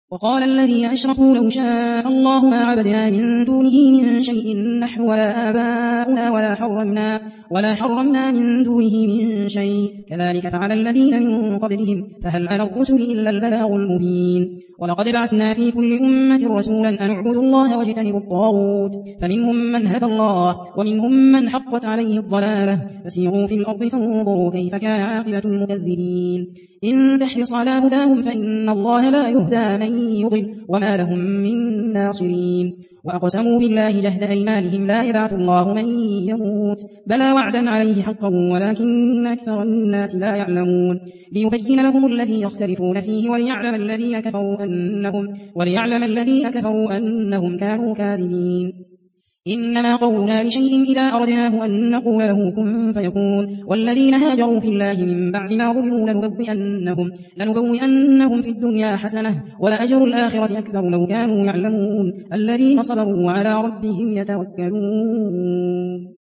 وقال الذين أشركوا لو شاء الله ما عبدنا من دونه من شيء نحن ولا آباؤنا ولا حرمنا من دونه من شيء كذلك فعل الذين من قبلهم فهل على الرسل إلا البلاغ المبين ولقد بعثنا في كل أمة رسولا أن اعبدوا الله واجتنبوا الطاغوت فمنهم من هدى الله ومنهم من حقت عليه الضلالة فسيروا في الأرض فانظروا كيف كان عاقبة المكذبين إن تحرص على هداهم فإن الله لا يهدى من يضل وما لهم من ناصرين وأقسموا بالله جهد أيمانهم لا يبعث الله من يموت بلى وعدا عليه حقا ولكن أكثر الناس لا يعلمون ليبين لهم الذي يختلفون فيه وليعلم الذين كفروا أنهم كانوا كاذبين إنما قولنا لشيء إذا أردناه أن نقول له كن فيكون والذين هاجروا في الله من بعد ما ظلموا لنبوئنهم في الدنيا حسنة ولأجر الآخرة أكبر لو كانوا يعلمون الذين صبروا وعلى ربهم يتوكلون